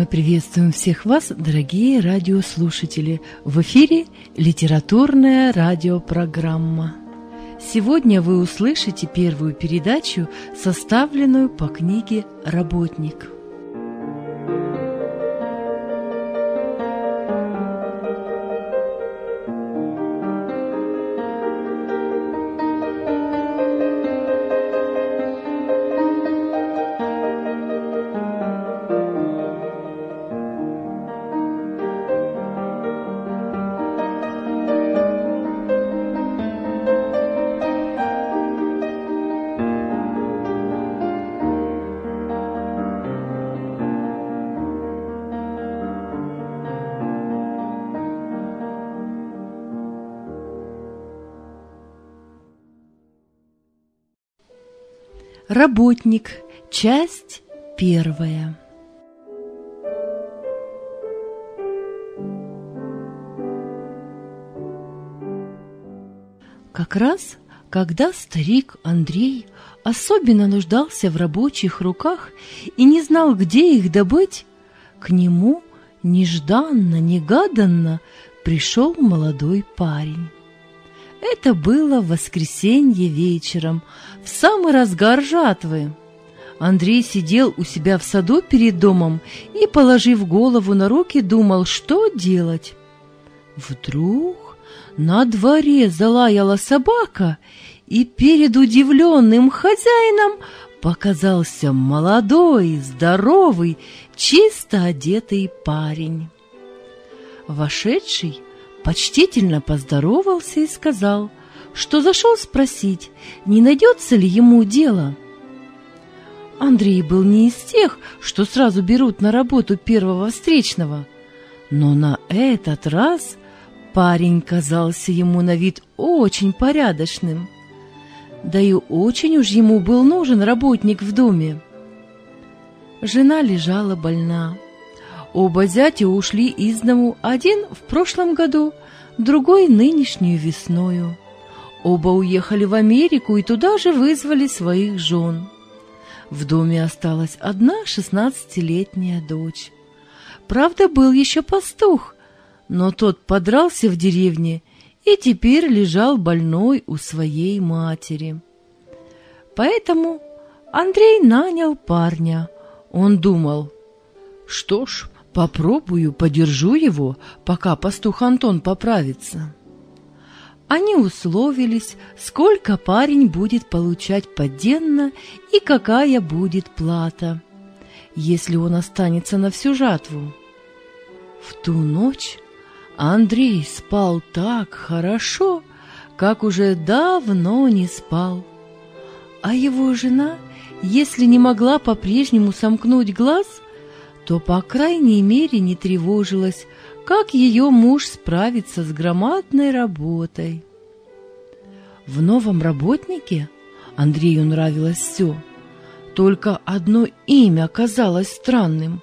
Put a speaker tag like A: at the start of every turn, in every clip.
A: Мы приветствуем всех вас, дорогие радиослушатели. В эфире литературная радиопрограмма. Сегодня вы услышите первую передачу, составленную по книге «Работник». Работник. Часть первая. Как раз, когда старик Андрей особенно нуждался в рабочих руках и не знал, где их добыть, к нему нежданно-негаданно пришел молодой парень. Это было в воскресенье вечером, в самый разгар жатвы. Андрей сидел у себя в саду перед домом и, положив голову на руки, думал, что делать. Вдруг на дворе залаяла собака, и перед удивленным хозяином показался молодой, здоровый, чисто одетый парень. Вошедший почтительно поздоровался и сказал, что зашел спросить, не найдется ли ему дело. Андрей был не из тех, что сразу берут на работу первого встречного, но на этот раз парень казался ему на вид очень порядочным, да и очень уж ему был нужен работник в доме. Жена лежала больна. Оба зятя ушли из дому, один в прошлом году, другой нынешнюю весною. Оба уехали в Америку и туда же вызвали своих жен. В доме осталась одна 16-летняя дочь. Правда, был еще пастух, но тот подрался в деревне и теперь лежал больной у своей матери. Поэтому Андрей нанял парня. Он думал, что ж, попробую, подержу его, пока пастух Антон поправится. Они условились, сколько парень будет получать поденно и какая будет плата, если он останется на всю жатву. В ту ночь Андрей спал так хорошо, как уже давно не спал. А его жена, если не могла по-прежнему сомкнуть глаз, то, по крайней мере, не тревожилась, как ее муж справится с громадной работой. В новом работнике Андрею нравилось все, только одно имя казалось странным.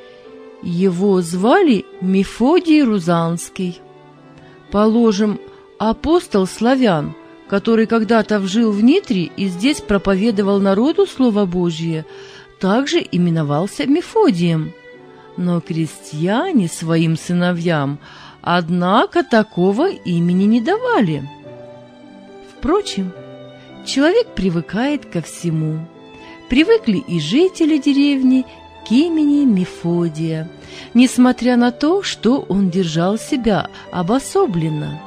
A: Его звали Мефодий Рузанский. Положим, апостол славян, который когда-то жил в Нитре и здесь проповедовал народу Слово Божье, также именовался Мефодием, но крестьяне своим сыновьям, однако, такого имени не давали. Впрочем, человек привыкает ко всему. Привыкли и жители деревни к имени Мефодия, несмотря на то, что он держал себя обособленно.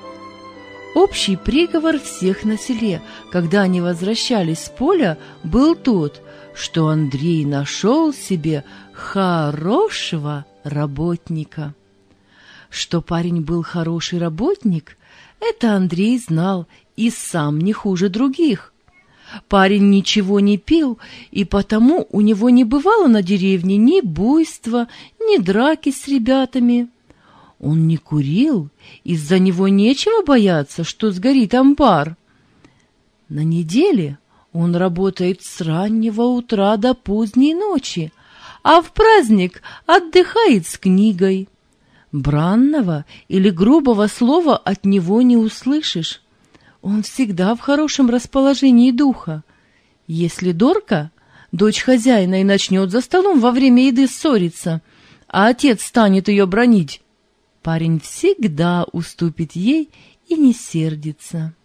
A: Общий приговор всех на селе, когда они возвращались с поля, был тот, что Андрей нашел себе хорошего работника. Что парень был хороший работник, это Андрей знал и сам не хуже других. Парень ничего не пил, и потому у него не бывало на деревне ни буйства, ни драки с ребятами. Он не курил, из-за него нечего бояться, что сгорит амбар. На неделе он работает с раннего утра до поздней ночи, а в праздник отдыхает с книгой. Бранного или грубого слова от него не услышишь. Он всегда в хорошем расположении духа. Если Дорка, дочь хозяина, и начнет за столом во время еды ссориться, а отец станет ее бранить, парень всегда уступит ей и не сердится.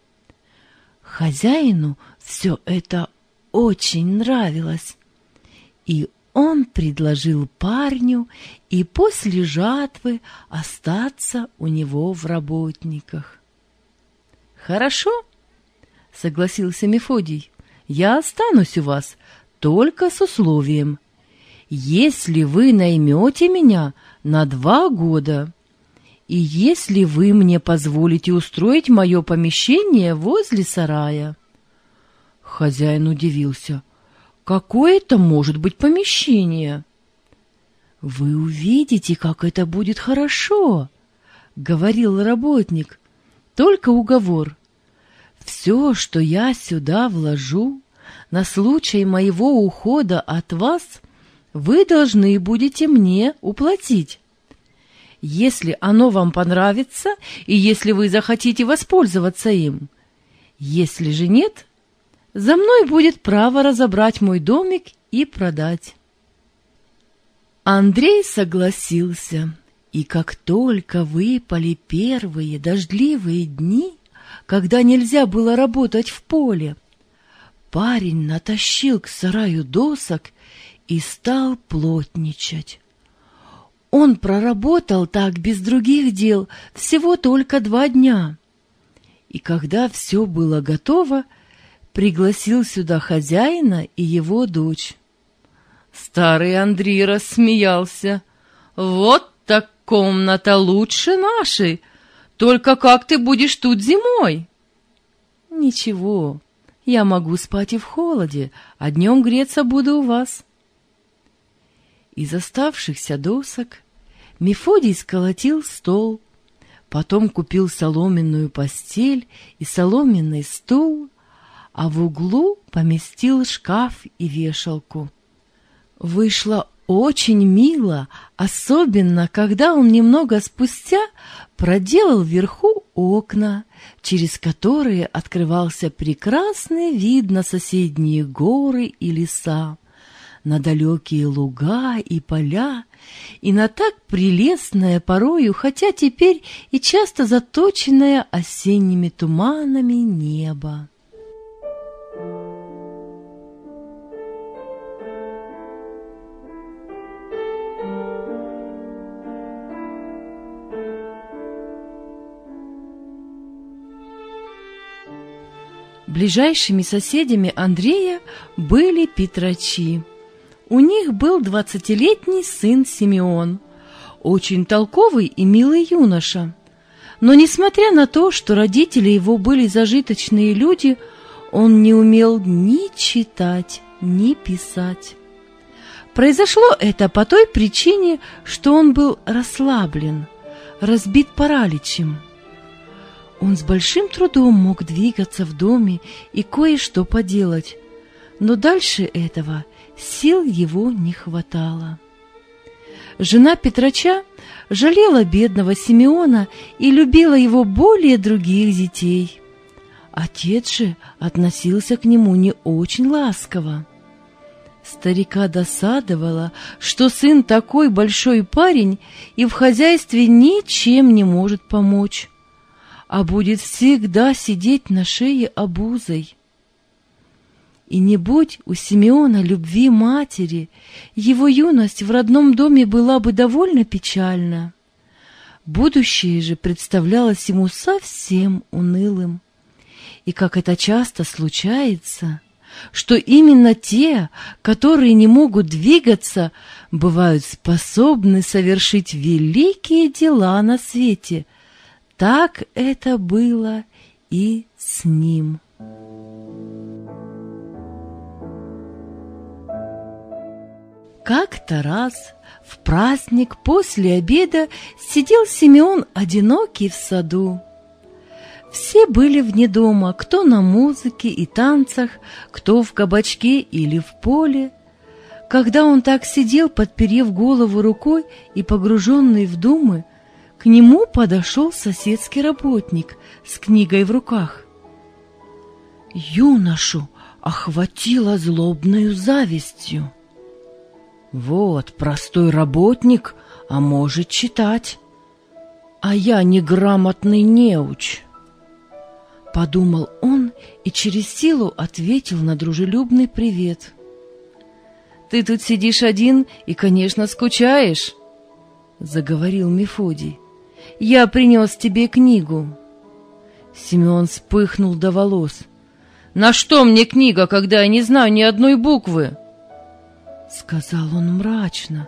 A: Хозяину все это очень нравилось, и он предложил парню и после жатвы остаться у него в работниках. «Хорошо», — согласился Мефодий, — «я останусь у вас, только с условием. Если вы наймете меня на 2 года, и если вы мне позволите устроить мое помещение возле сарая». Хозяин удивился. «Какое это может быть помещение?» «Вы увидите, как это будет хорошо», — говорил работник. «Только уговор. Все, что я сюда вложу, на случай моего ухода от вас, вы должны будете мне уплатить. Если оно вам понравится и если вы захотите воспользоваться им. Если же нет, за мной будет право разобрать мой домик и продать». Андрей согласился, и как только выпали первые дождливые дни, когда нельзя было работать в поле, парень натащил к сараю досок и стал плотничать. Он проработал так без других дел всего только 2 дня, и когда все было готово, пригласил сюда хозяина и его дочь. Старый Андрей рассмеялся. «Вот так комната лучше нашей! Только как ты будешь тут зимой?» «Ничего, я могу спать и в холоде, а днем греться буду у вас». Из оставшихся досок Мефодий сколотил стол, потом купил соломенную постель и соломенный стул, а в углу поместил шкаф и вешалку. Вышло очень мило, особенно когда он немного спустя проделал вверху окна, через которые открывался прекрасный вид на соседние горы и леса, на далекие луга и поля, и на так прелестное порою, хотя теперь и часто заточенное осенними туманами небо. Ближайшими соседями Андрея были Петрачи. У них был 20-летний сын Симеон, очень толковый и милый юноша. Но, несмотря на то, что родители его были зажиточные люди, он не умел ни читать, ни писать. Произошло это по той причине, что он был расслаблен, разбит параличем. Он с большим трудом мог двигаться в доме и кое-что поделать, но дальше этого сил его не хватало. Жена Петрача жалела бедного Симеона и любила его более других детей. Отец же относился к нему не очень ласково. Старика досадовало, что сын такой большой парень и в хозяйстве ничем не может помочь, а будет всегда сидеть на шее обузой. И не будь у Симеона любви матери, его юность в родном доме была бы довольно печальна. Будущее же представлялось ему совсем унылым. И как это часто случается, что именно те, которые не могут двигаться, бывают способны совершить великие дела на свете, так это было и с ним. Как-то раз в праздник после обеда сидел Симеон одинокий в саду. Все были вне дома, кто на музыке и танцах, кто в кабачке или в поле. Когда он так сидел, подперев голову рукой и погруженный в думы, к нему подошел соседский работник с книгой в руках. Юношу охватило злобною завистью. Вот, простой работник, а может читать. А я неграмотный неуч. Подумал он и через силу ответил на дружелюбный привет. «Ты тут сидишь один и, конечно, скучаешь», — заговорил Мефодий. «Я принес тебе книгу». Симеон вспыхнул до волос. «На что мне книга, когда я не знаю ни одной буквы?» Сказал он мрачно.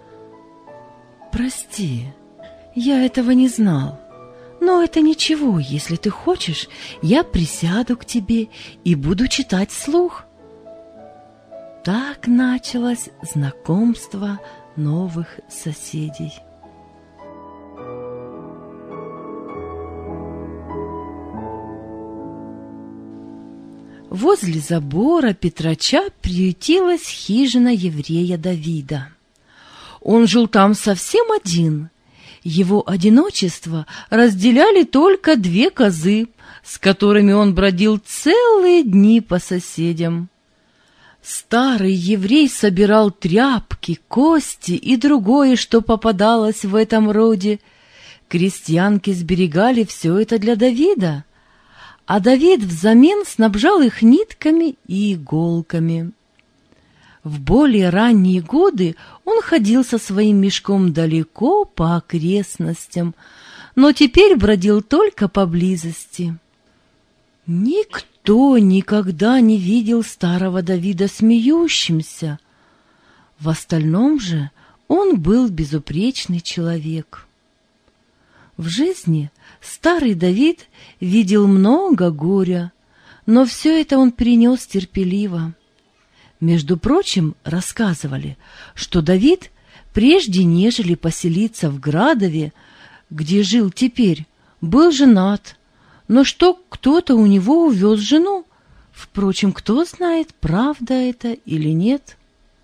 A: «Прости, я этого не знал. Но это ничего, если ты хочешь, я присяду к тебе и буду читать вслух». Так началось знакомство новых соседей. Возле забора Петрача приютилась хижина еврея Давида. Он жил там совсем один. Его одиночество разделяли только 2 козы, с которыми он бродил целые дни по соседям. Старый еврей собирал тряпки, кости и другое, что попадалось в этом роде. Крестьянки сберегали все это для Давида, а Давид взамен снабжал их нитками и иголками. В более ранние годы он ходил со своим мешком далеко по окрестностям, но теперь бродил только поблизости. Никто никогда не видел старого Давида смеющимся. В остальном же он был безупречный человек. В жизни старый Давид видел много горя, но все это он перенес терпеливо. Между прочим, рассказывали, что Давид, прежде нежели поселиться в Градове, где жил теперь, был женат, но что кто-то у него увез жену. Впрочем, кто знает, правда это или нет.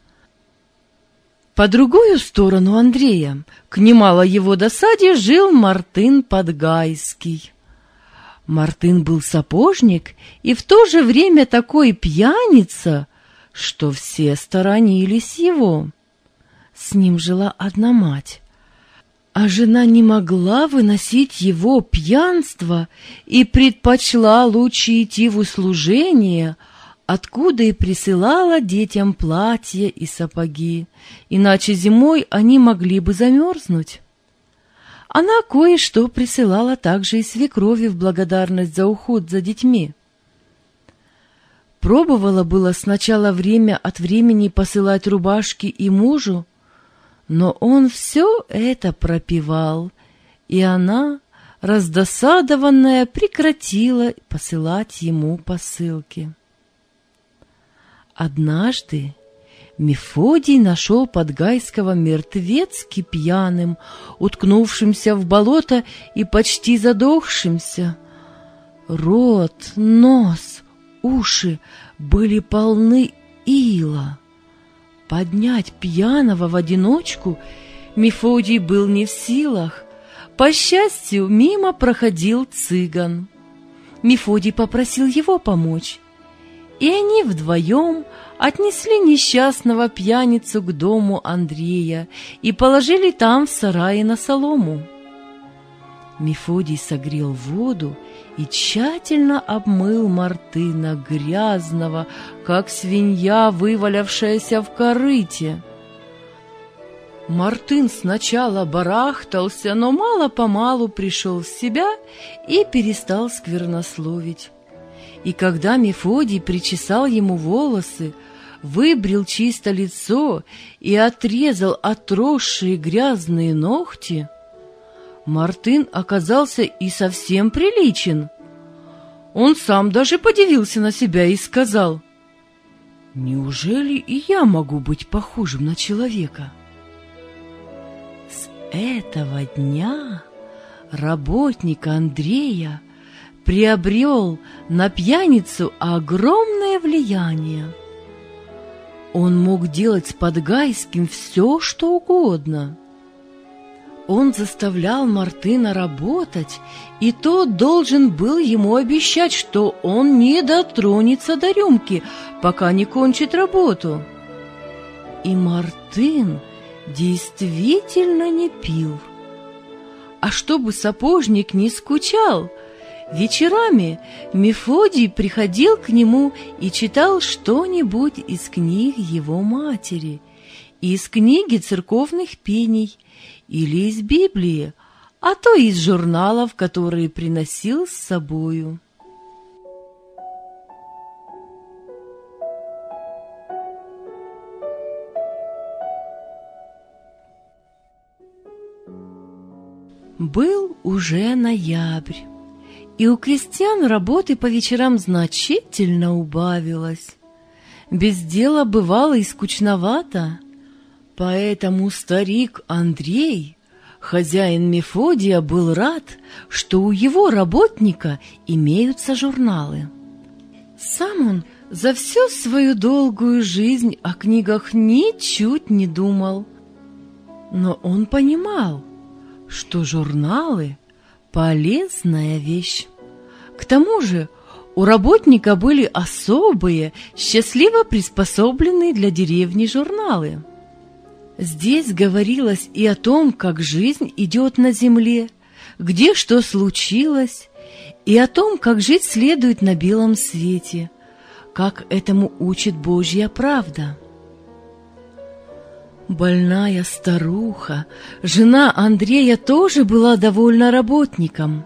A: По другую сторону Андрея, к немалой его досаде, жил Мартын Подгайский. Мартын был сапожник и в то же время такой пьяница, что все сторонились его. С ним жила одна мать, а жена не могла выносить его пьянство и предпочла лучше идти в услужение, откуда и присылала детям платья и сапоги, иначе зимой они могли бы замерзнуть. Она кое-что присылала также и свекрови в благодарность за уход за детьми. Пробовала было сначала время от времени посылать рубашки и мужу, но он все это пропивал, и она, раздосадованная, прекратила посылать ему посылки. Однажды Мефодий нашел Подгайского мертвецки пьяным, уткнувшимся в болото и почти задохшимся. Рот, нос, уши были полны ила. Поднять пьяного в одиночку Мефодий был не в силах. По счастью, мимо проходил цыган. Мефодий попросил его помочь, и они вдвоем отнесли несчастного пьяницу к дому Андрея и положили там в сарае на солому. Мефодий согрел воду и тщательно обмыл Мартына, грязного, как свинья, вывалявшаяся в корыте. Мартын сначала барахтался, но мало-помалу пришел в себя и перестал сквернословить. И когда Мефодий причесал ему волосы, выбрил чисто лицо и отрезал отросшие грязные ногти, Мартын оказался и совсем приличен. Он сам даже подивился на себя и сказал: «Неужели и я могу быть похожим на человека?» С этого дня работник Андрея приобрел на пьяницу огромное влияние. Он мог делать с Подгайским все, что угодно. Он заставлял Мартына работать, и тот должен был ему обещать, что он не дотронется до рюмки, пока не кончит работу. И Мартын действительно не пил. А чтобы сапожник не скучал, вечерами Мефодий приходил к нему и читал что-нибудь из книг его матери, из книги церковных пений или из Библии, а то из журналов, которые приносил с собою. Был уже ноябрь, и у крестьян работы по вечерам значительно убавилось. Без дела бывало и скучновато, поэтому старик Андрей, хозяин Мефодия, был рад, что у его работника имеются журналы. Сам он за всю свою долгую жизнь о книгах ничуть не думал, но он понимал, что журналы – полезная вещь. К тому же у работника были особые, счастливо приспособленные для деревни журналы. Здесь говорилось и о том, как жизнь идет на земле, где что случилось, и о том, как жить следует на белом свете, как этому учит Божья правда. Больная старуха, жена Андрея, тоже была довольна работником.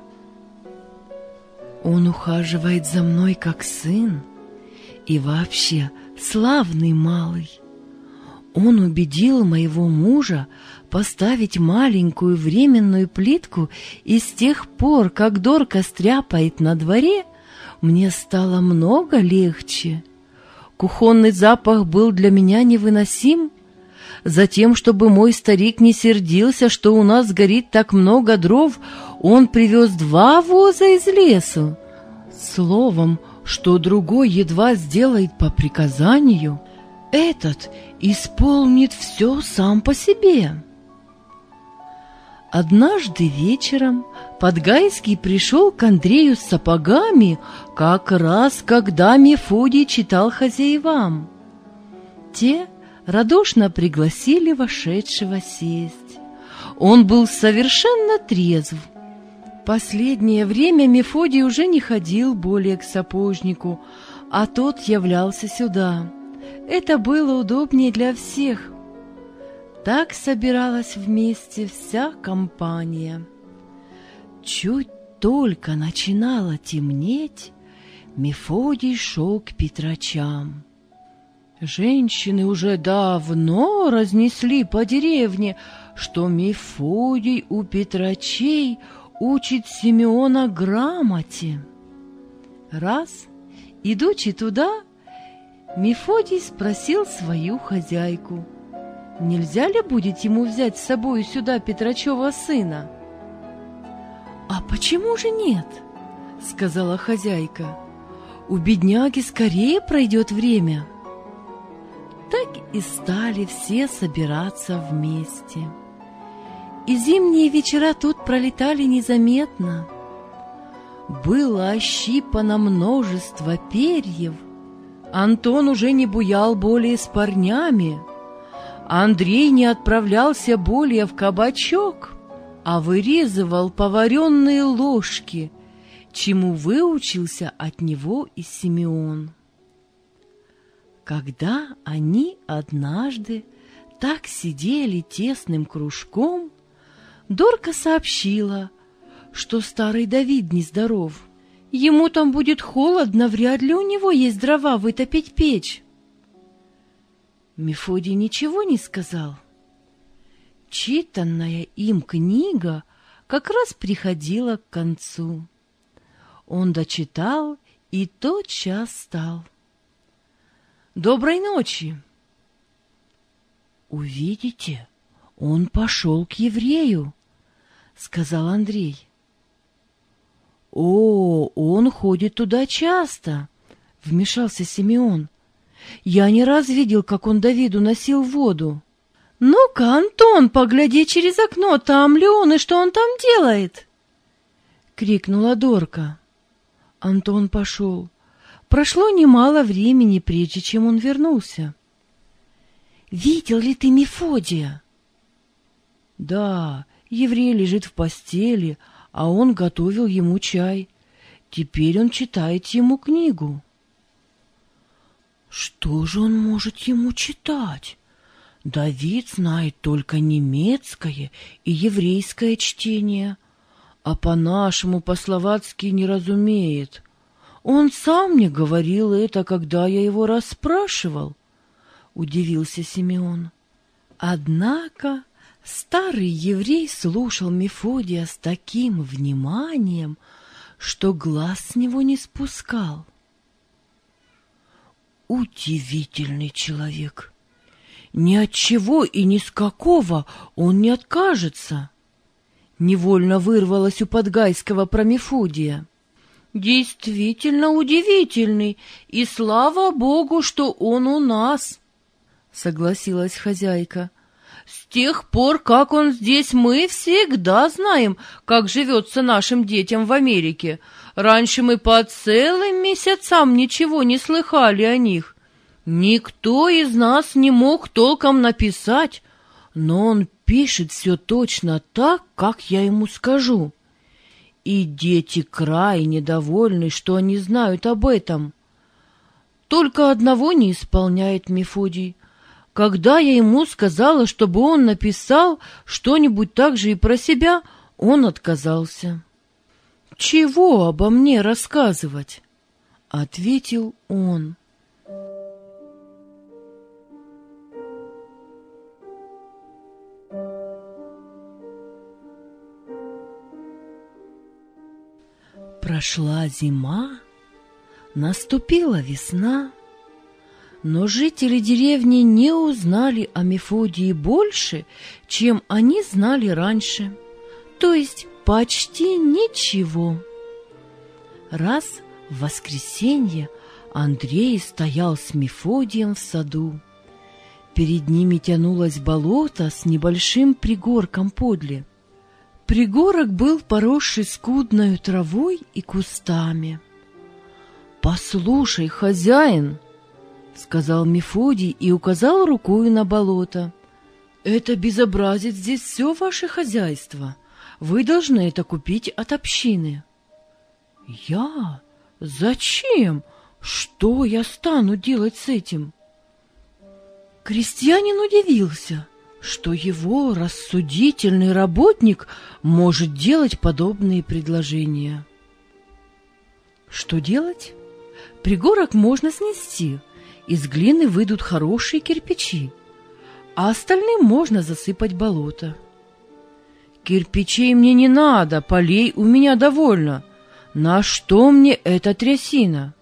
A: Он ухаживает за мной как сын и вообще славный малый. Он убедил моего мужа поставить маленькую временную плитку, и с тех пор, как Дорка стряпает на дворе, мне стало много легче. Кухонный запах был для меня невыносим. Затем, чтобы мой старик не сердился, что у нас горит так много дров, он привез 2 воза из лесу. Словом, что другой едва сделает по приказанию, этот исполнит все сам по себе. Однажды вечером Подгайский пришел к Андрею с сапогами, как раз когда Мефодий читал хозяевам. Те радушно пригласили вошедшего сесть. Он был совершенно трезв. Последнее время Мефодий уже не ходил более к сапожнику, а тот являлся сюда. Это было удобнее для всех. Так собиралась вместе вся компания. Чуть только начинало темнеть, Мефодий шел к Петрачам. Женщины уже давно разнесли по деревне, что Мефодий у Петрачей учит Симеона грамоте. Раз, идучи туда, Мефодий спросил свою хозяйку, нельзя ли будет ему взять с собой сюда Петрачева сына. «А почему же нет?» — сказала хозяйка. «У бедняги скорее пройдет время». Так и стали все собираться вместе. И зимние вечера тут пролетали незаметно. Было ощипано множество перьев. Антон уже не буял более с парнями. Андрей не отправлялся более в кабачок, а вырезывал поваренные ложки, чему выучился от него и Симеон. Когда они однажды так сидели тесным кружком, Дорка сообщила, что старый Давид нездоров. Ему там будет холодно, вряд ли у него есть дрова вытопить печь. Мефодий ничего не сказал. Читанная им книга как раз приходила к концу. Он дочитал и тотчас встал. «Доброй ночи!» «Увидите, он пошел к еврею», — сказал Андрей. «О, он ходит туда часто», — вмешался Симеон. «Я не раз видел, как он Давиду носил воду». «Ну-ка, Антон, погляди через окно, там ли он и что он там делает?» — крикнула Дорка. Антон пошел. Прошло немало времени, прежде чем он вернулся. видел ли ты Мефодия? Да, еврей лежит в постели, а он готовил ему чай. Теперь он читает ему книгу. Что же он может ему читать? Давид знает только немецкое и еврейское чтение, а по-нашему, по-словацки не разумеет. Он сам мне говорил это, когда я его расспрашивал, — удивился Симеон. Однако старый еврей слушал Мефодия с таким вниманием, что глаз с него не спускал. Удивительный человек! Ни от чего и ни с какого он не откажется. Невольно вырвалось у Подгайского про Мефодия. Действительно удивительный, и слава Богу, что он у нас, — согласилась хозяйка. С тех пор, как он здесь, мы всегда знаем, как живется нашим детям в Америке. Раньше мы по целым месяцам ничего не слыхали о них. Никто из нас не мог толком написать, но он пишет все точно так, как я ему скажу. И дети крайне довольны, что они знают об этом. Только одного не исполняет Мефодий. Когда я ему сказала, чтобы он написал что-нибудь так же и про себя, он отказался. «Чего обо мне рассказывать?» — ответил он. Прошла зима, наступила весна, но жители деревни не узнали о Мефодии больше, чем они знали раньше, то есть почти ничего. Раз в воскресенье Андрей стоял с Мефодием в саду. Перед ними тянулось болото с небольшим пригорком подле. Пригорок был поросший скудною травой и кустами. «Послушай, хозяин, — сказал Мефодий и указал рукою на болото, — это безобразит здесь все ваше хозяйство. Вы должны это купить от общины». «Я? Зачем? Что я стану делать с этим?» Крестьянин удивился, что его рассудительный работник может делать подобные предложения. Что делать? Пригорок можно снести, из глины выйдут хорошие кирпичи, а остальным можно засыпать болото. Кирпичей мне не надо, полей у меня довольно. На что мне эта трясина?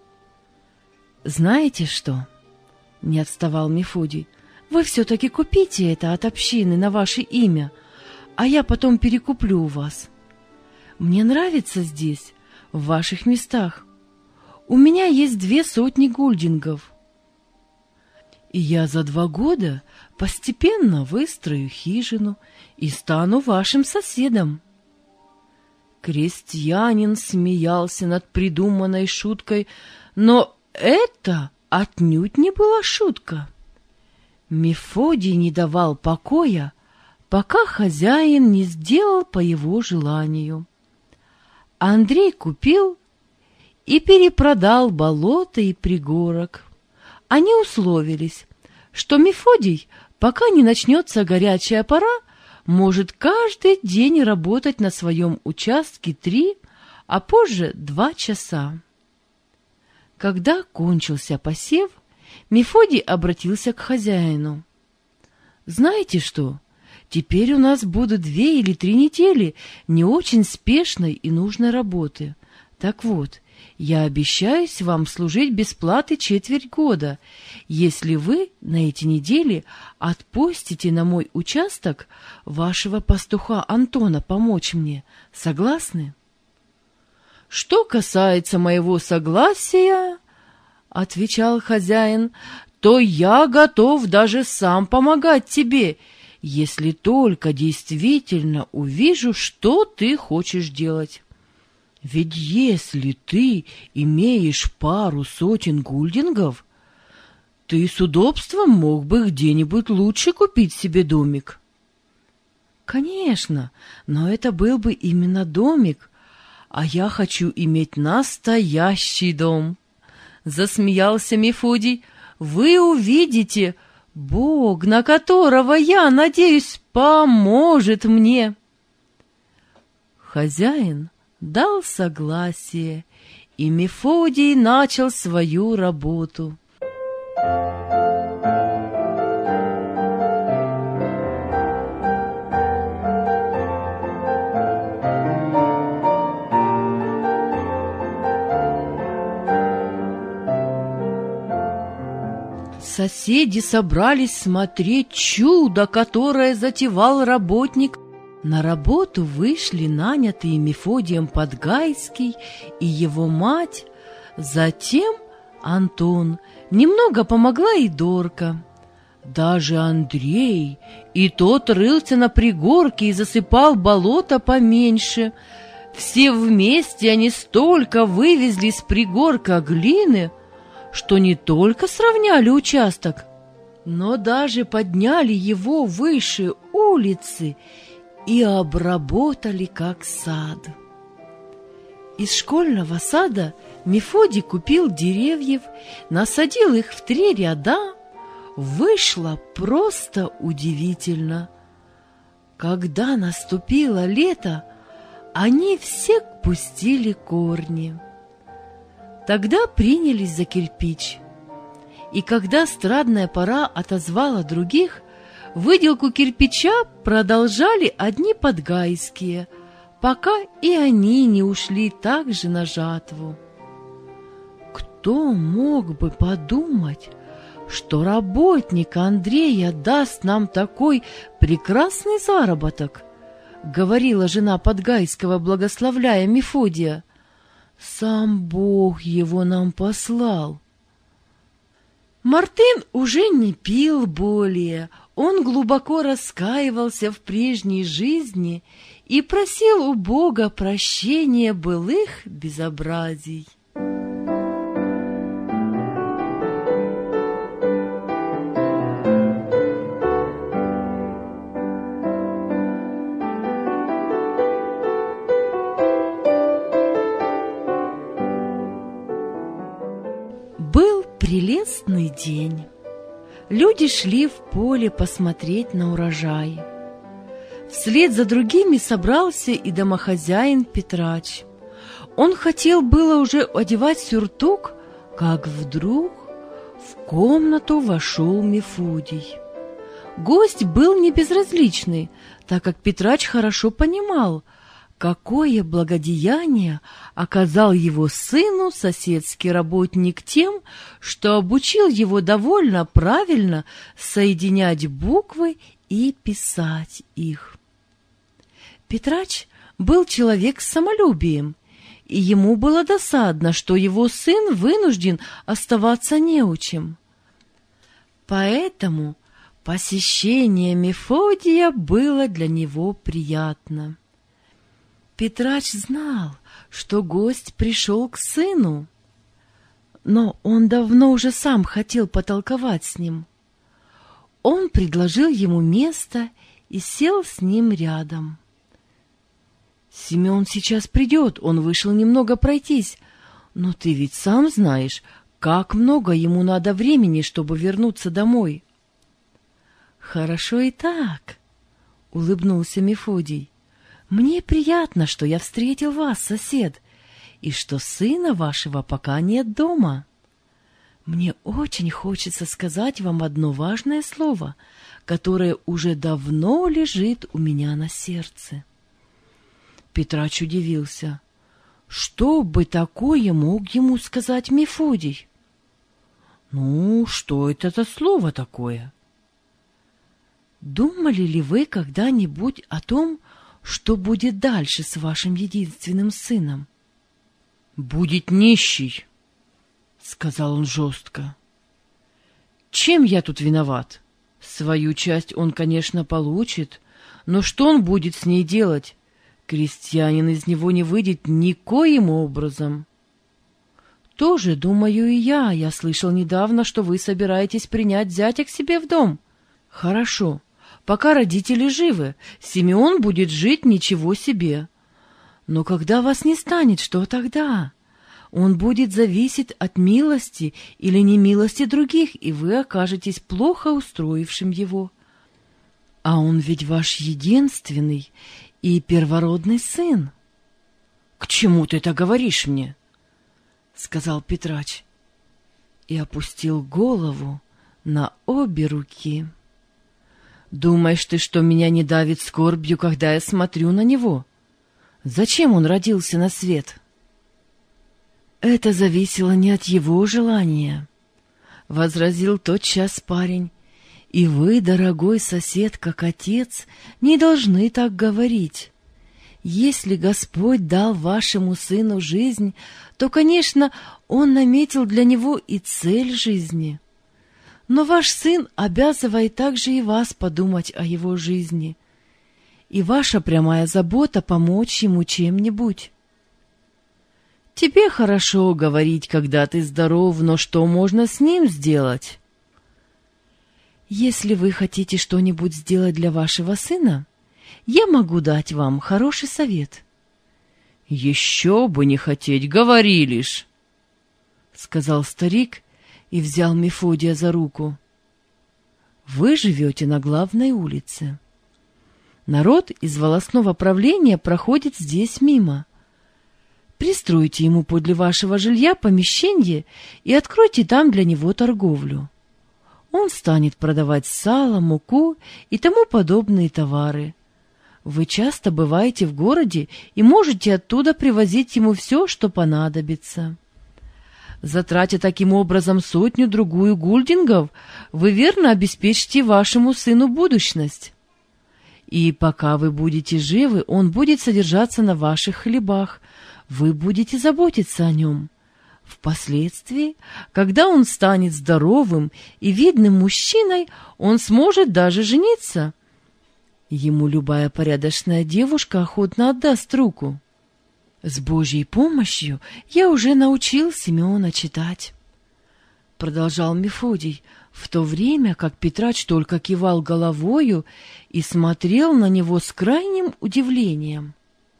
A: Знаете что? Не отставал Мефодий. Вы все-таки купите это от общины на ваше имя, а я потом перекуплю у вас. Мне нравится здесь, в ваших местах. У меня есть 200 гульдингов. И я за 2 года постепенно выстрою хижину и стану вашим соседом. Крестьянин смеялся над придуманной шуткой, но это отнюдь не была шутка. Мефодий не давал покоя, пока хозяин не сделал по его желанию. Андрей купил и перепродал болото и пригорок. Они условились, что Мефодий, пока не начнется горячая пора, может каждый день работать на своем участке 3, а позже 2 часа. Когда кончился посев, Мефодий обратился к хозяину. «Знаете что? Теперь у нас будут 2 или 3 недели не очень спешной и нужной работы. Так вот, я обещаюсь вам служить без платы 1/4 года, если вы на эти недели отпустите на мой участок вашего пастуха Антона помочь мне. Согласны?» «Что касается моего согласия, — отвечал хозяин, — то я готов даже сам помогать тебе, если только действительно увижу, что ты хочешь делать. Ведь если ты имеешь пару сотен гульдингов, ты с удобством мог бы где-нибудь лучше купить себе домик. Конечно, но это был бы именно домик, а я хочу иметь настоящий дом. Засмеялся Мефодий. Вы увидите, Бог, на которого я надеюсь, поможет мне. Хозяин дал согласие, и Мефодий начал свою работу. Соседи собрались смотреть чудо, которое затевал работник. На работу вышли нанятые Мефодием Подгайский и его мать. Затем Антон, немного помогла и Дорка. Даже Андрей, и тот рылся на пригорке и засыпал болото поменьше. Все вместе они столько вывезли с пригорка глины, что не только сравняли участок, но даже подняли его выше улицы и обработали как сад. Из школьного сада Мефодий купил деревьев, насадил их в 3 ряда. Вышло просто удивительно. Когда наступило лето, они все пустили корни. Тогда принялись за кирпич. И когда страдная пора отозвала других, выделку кирпича продолжали одни Подгайские, пока и они не ушли также на жатву. Кто мог бы подумать, что работник Андрея даст нам такой прекрасный заработок, говорила жена Подгайского, благословляя Мефодия. Сам Бог его нам послал. Мартын уже не пил более, он глубоко раскаивался в прежней жизни и просил у Бога прощения былых безобразий. Прелестный день. Люди шли в поле посмотреть на урожай. Вслед за другими собрался и домохозяин Петрач. Он хотел было уже одевать сюртук, как вдруг в комнату вошел Мефодий. Гость был не безразличный, так как Петрач хорошо понимал, какое благодеяние оказал его сыну соседский работник тем, что обучил его довольно правильно соединять буквы и писать их. Петрач был человек с самолюбием, и ему было досадно, что его сын вынужден оставаться неучим. Поэтому посещение Мефодия было для него приятно. Петрач знал, что гость пришел к сыну, но он давно уже сам хотел потолковать с ним. Он предложил ему место и сел с ним рядом. «Семен сейчас придет, он вышел немного пройтись, но ты ведь сам знаешь, как много ему надо времени, чтобы вернуться домой». «Хорошо и так», — улыбнулся Мефодий. «Мне приятно, что я встретил вас, сосед, и что сына вашего пока нет дома. Мне очень хочется сказать вам одно важное слово, которое уже давно лежит у меня на сердце». Петрач удивился. Что бы такое мог ему сказать Мефодий? «Ну, что это за слово такое?» «Думали ли вы когда-нибудь о том, что будет дальше с вашим единственным сыном?» «Будет нищий», — сказал он жестко. «Чем я тут виноват? Свою часть он, конечно, получит, но что он будет с ней делать? Крестьянин из него не выйдет никоим образом. Тоже думаю и я. Я слышал недавно, что вы собираетесь принять зятя к себе в дом. Хорошо. Пока родители живы, Симеон будет жить ничего себе. Но когда вас не станет, что тогда? Он будет зависеть от милости или немилости других, и вы окажетесь плохо устроившим его. А он ведь ваш единственный и первородный сын. — К чему ты это говоришь мне? — сказал Петрач и опустил голову на обе руки. — Думаешь ты, что меня не давит скорбью, когда я смотрю на него? Зачем он родился на свет? Это зависело не от его желания, — возразил тотчас парень. И вы, дорогой сосед, как отец, не должны так говорить. Если Господь дал вашему сыну жизнь, то, конечно, Он наметил для него и цель жизни. Но ваш сын обязывает также и вас подумать о его жизни, и ваша прямая забота помочь ему чем-нибудь. Тебе хорошо говорить, когда ты здоров, но что можно с ним сделать? Если вы хотите что-нибудь сделать для вашего сына, я могу дать вам хороший совет. — Еще бы не хотеть, говори лишь, — сказал старик и взял Мефодия за руку. — Вы живете на главной улице. Народ из волостного правления проходит здесь мимо. Пристройте ему подле вашего жилья помещение и откройте там для него торговлю. Он станет продавать сало, муку и тому подобные товары. Вы часто бываете в городе и можете оттуда привозить ему все, что понадобится. Затратя таким образом 100-другую гульдингов, вы верно обеспечите вашему сыну будущность. И пока вы будете живы, он будет содержаться на ваших хлебах, вы будете заботиться о нем. Впоследствии, когда он станет здоровым и видным мужчиной, он сможет даже жениться. Ему любая порядочная девушка охотно отдаст руку. С Божьей помощью я уже научил Симеона читать, — продолжал Мефодий, в то время как Петрач только кивал головою и смотрел на него с крайним удивлением.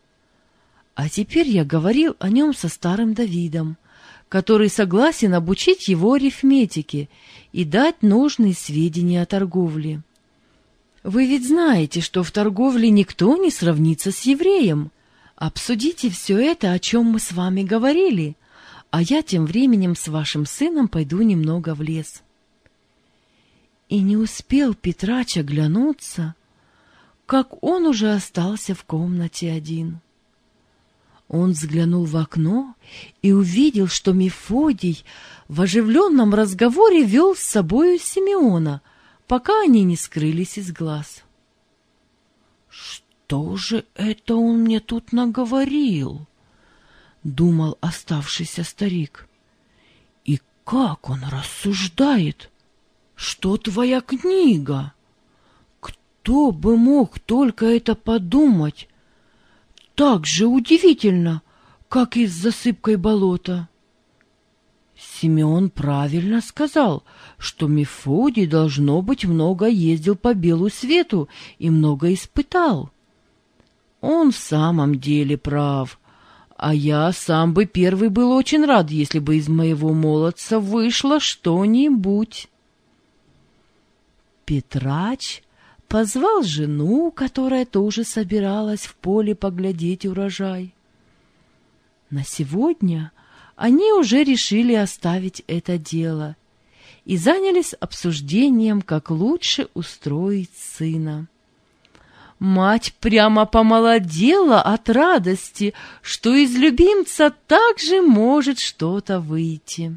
A: А теперь я говорил о нем со старым Давидом, который согласен обучить его арифметике и дать нужные сведения о торговле. Вы ведь знаете, что в торговле никто не сравнится с евреем. Обсудите все это, о чем мы с вами говорили, а я тем временем с вашим сыном пойду немного в лес. И не успел Петрач оглянуться, как он уже остался в комнате один. Он взглянул в окно и увидел, что Мефодий в оживленном разговоре вел с собою Симеона, пока они не скрылись из глаз. — Что же это он мне тут наговорил? — думал оставшийся старик. — И как он рассуждает? Что твоя книга? Кто бы мог только это подумать? Так же удивительно, как и с засыпкой болота. Симеон правильно сказал, что Мефодий, должно быть, много ездил по белу свету и много испытал. Он в самом деле прав, а я сам бы первый был очень рад, если бы из моего молодца вышло что-нибудь. Петрач позвал жену, которая тоже собиралась в поле поглядеть урожай. На сегодня они уже решили оставить это дело и занялись обсуждением, как лучше устроить сына. Мать прямо помолодела от радости, что из любимца также может что-то выйти.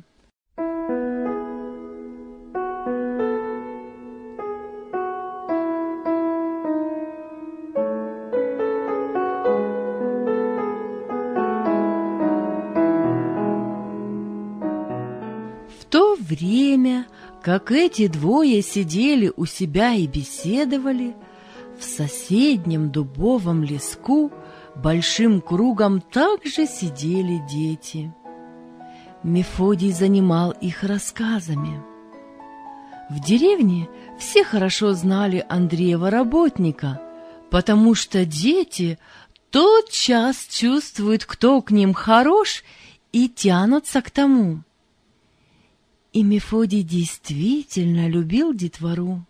A: В то время, как эти двое сидели у себя и беседовали, в соседнем дубовом леску большим кругом также сидели дети. Мефодий занимал их рассказами. В деревне все хорошо знали Андреева работника, потому что дети тотчас чувствуют, кто к ним хорош, и тянутся к тому. И Мефодий действительно любил детвору.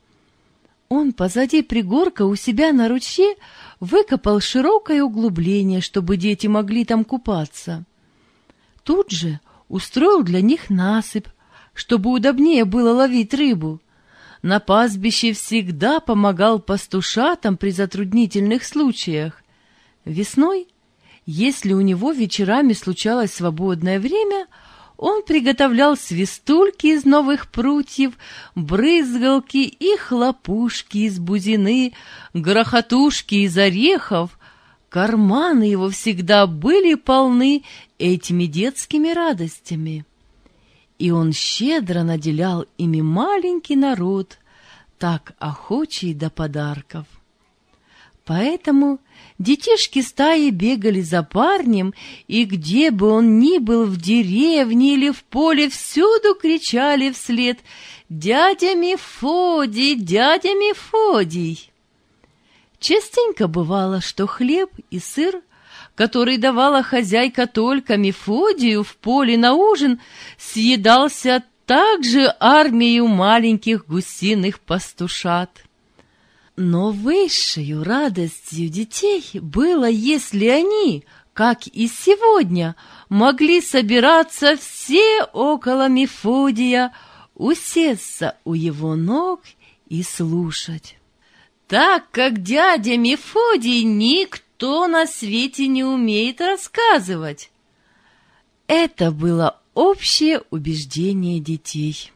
A: Он позади пригорка у себя на ручье выкопал широкое углубление, чтобы дети могли там купаться. Тут же устроил для них насыпь, чтобы удобнее было ловить рыбу. На пастбище всегда помогал пастушатам при затруднительных случаях. Весной, если у него вечерами случалось свободное время, он приготовлял свистульки из новых прутьев, брызгалки и хлопушки из бузины, грохотушки из орехов. Карманы его всегда были полны этими детскими радостями. И он щедро наделял ими маленький народ, так охочий до подарков. Поэтому детишки стаи бегали за парнем, и где бы он ни был, в деревне или в поле, всюду кричали вслед: «Дядя Мефодий! Дядя Мефодий!» Частенько бывало, что хлеб и сыр, который давала хозяйка только Мефодию в поле на ужин, съедался также армией маленьких гусиных пастушат. Но высшей радостью детей было, если они, как и сегодня, могли собираться все около Мефодия, усесться у его ног и слушать. Так как дядя Мефодий никто на свете не умеет рассказывать. Это было общее убеждение детей.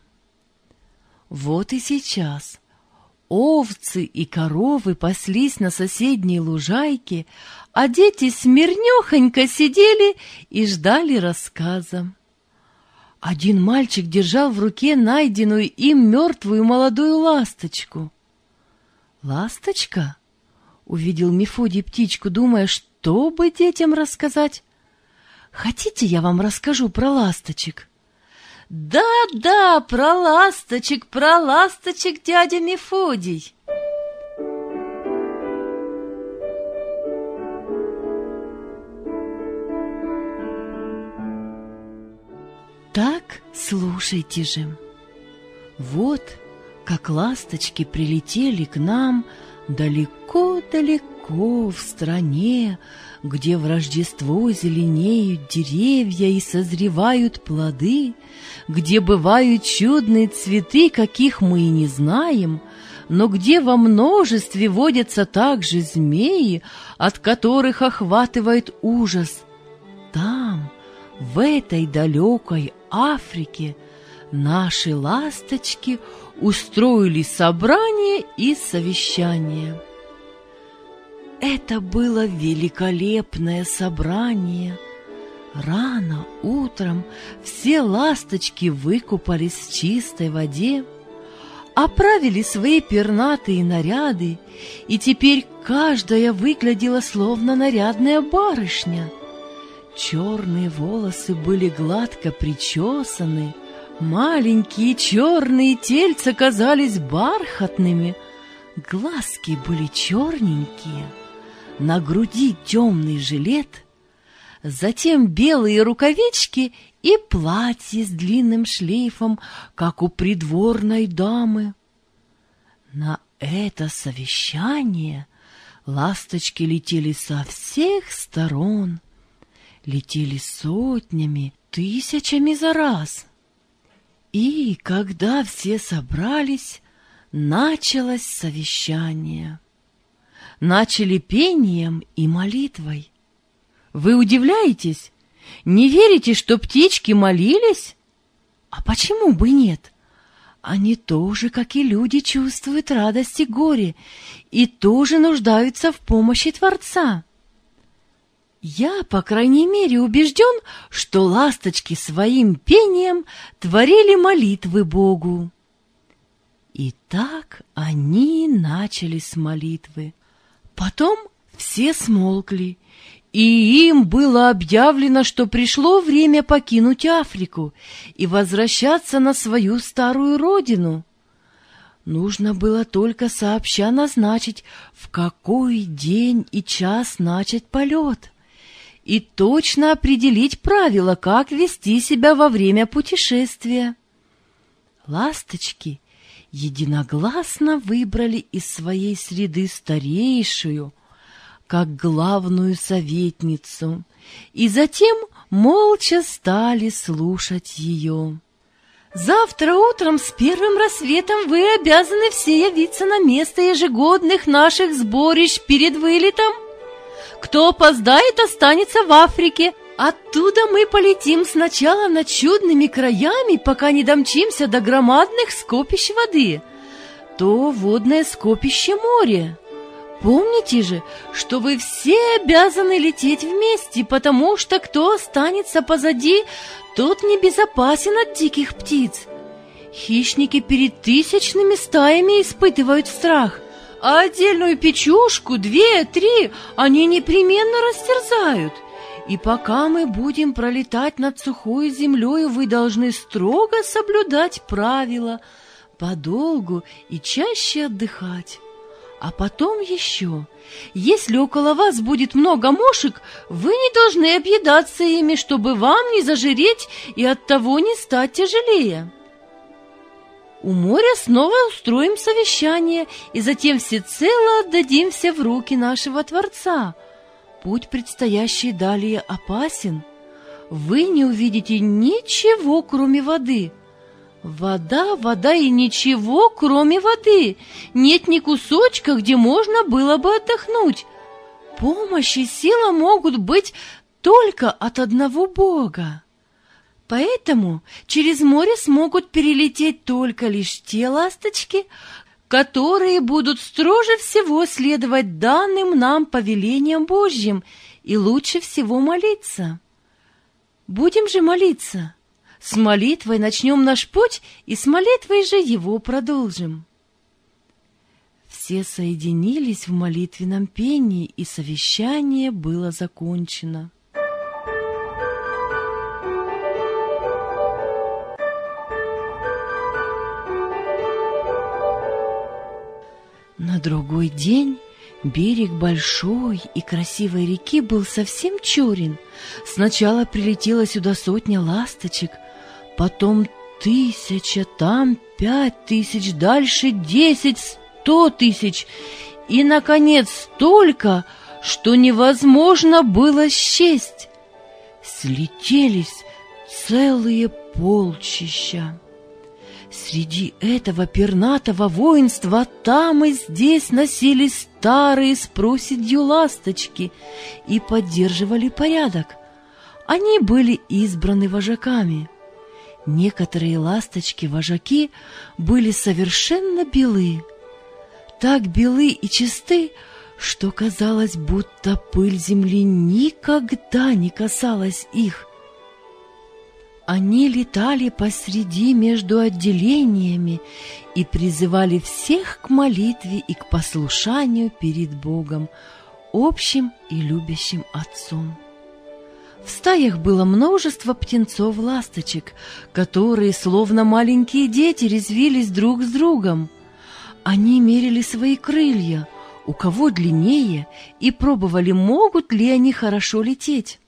A: Вот и сейчас овцы и коровы паслись на соседней лужайке, а дети смирнёхонько сидели и ждали рассказа. Один мальчик держал в руке найденную им мертвую молодую ласточку. «Ласточка?» — увидел Мефодий птичку, думая, что бы детям рассказать. «Хотите, я вам расскажу про ласточек?» «Да, про ласточек, дядя Мефодий!» Так слушайте же. Вот как ласточки прилетели к нам далеко-далеко в стране, где в Рождество зеленеют деревья и созревают плоды, где бывают чудные цветы, каких мы и не знаем, но где во множестве водятся также змеи, от которых охватывает ужас. Там, в этой далекой Африке, наши ласточки устроили собрание и совещание. Это было великолепное собрание. Рано утром все ласточки выкупались в чистой воде, оправили свои пернатые наряды, и теперь каждая выглядела словно нарядная барышня. Черные волосы были гладко причесаны, маленькие черные тельца казались бархатными, глазки были черненькие, на груди темный жилет, затем белые рукавички и платье с длинным шлейфом, как у придворной дамы. На это совещание ласточки летели со всех сторон, летели сотнями, тысячами за раз. И когда все собрались, началось совещание. Начали пением и молитвой. Вы удивляетесь? Не верите, что птички молились? А почему бы нет? Они тоже, как и люди, чувствуют радость и горе, и тоже нуждаются в помощи Творца. Я, по крайней мере, убежден, что ласточки своим пением творили молитвы Богу. И так они начали с молитвы. Потом все смолкли, И им было объявлено, что пришло время покинуть Африку и возвращаться на свою старую родину. Нужно было только сообща назначить, в какой день и час начать полет, и точно определить правила, как вести себя во время путешествия. Ласточки единогласно выбрали из своей среды старейшую, как главную советницу, и затем молча стали слушать ее. «Завтра утром с первым рассветом вы обязаны все явиться на место ежегодных наших сборищ перед вылетом. Кто опоздает, останется в Африке. Оттуда мы полетим сначала над чудными краями, пока не домчимся до громадных скопищ воды. То водное скопище море. Помните же, что вы все обязаны лететь вместе, потому что кто останется позади, тот небезопасен от диких птиц. Хищники перед тысячными стаями испытывают страх, а отдельную печушку, 2-3, они непременно растерзают. И пока мы будем пролетать над сухой землей, вы должны строго соблюдать правила, подолгу и чаще отдыхать. А потом еще, если около вас будет много мошек, вы не должны объедаться ими, чтобы вам не зажиреть и оттого не стать тяжелее. У моря снова устроим совещание, и затем всецело отдадимся в руки нашего Творца. Путь, предстоящий далее, опасен. Вы не увидите ничего, кроме воды. Вода, вода и ничего, кроме воды. Нет ни кусочка, где можно было бы отдохнуть. Помощь и сила могут быть только от одного Бога. Поэтому через море смогут перелететь только лишь те ласточки, которые будут строже всего следовать данным нам повелениям Божьим и лучше всего молиться. Будем же молиться. С молитвой начнем наш путь, и с молитвой же его продолжим. Все соединились в молитвенном пении, и совещание было закончено. На другой день берег большой и красивой реки был совсем черен. Сначала прилетела сюда 100 ласточек, потом 1000, там 5000, дальше 10, 100 тысяч, и, наконец, столько, что невозможно было счесть. Слетелись целые полчища. Среди этого пернатого воинства там и здесь носились старые с проседью ласточки и поддерживали порядок. Они были избраны вожаками. Некоторые ласточки-вожаки были совершенно белы, так белы и чисты, что казалось, будто пыль земли никогда не касалась их. Они летали посреди между отделениями и призывали всех к молитве и к послушанию перед Богом, общим и любящим Отцом. В стаях было множество птенцов-ласточек, которые, словно маленькие дети, резвились друг с другом. Они мерили свои крылья, у кого длиннее, и пробовали, могут ли они хорошо лететь.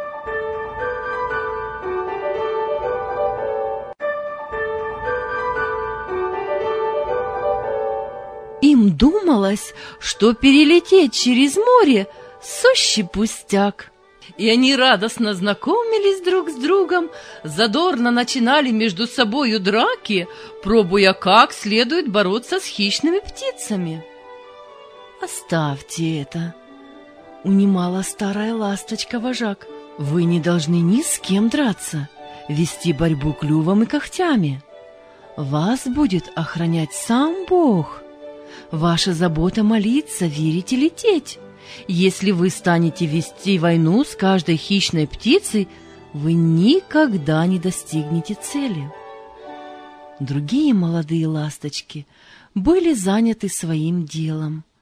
A: Им думалось, что перелететь через море — сущий пустяк. И они радостно знакомились друг с другом, задорно начинали между собою драки, пробуя, как следует бороться с хищными птицами. «Оставьте это», — унимала старая ласточка-вожак. «Вы не должны ни с кем драться, вести борьбу клювом и когтями. Вас будет охранять сам Бог. Ваша забота — молиться, верить и лететь. Если вы станете вести войну с каждой хищной птицей, вы никогда не достигнете цели». Другие молодые ласточки были заняты своим делом.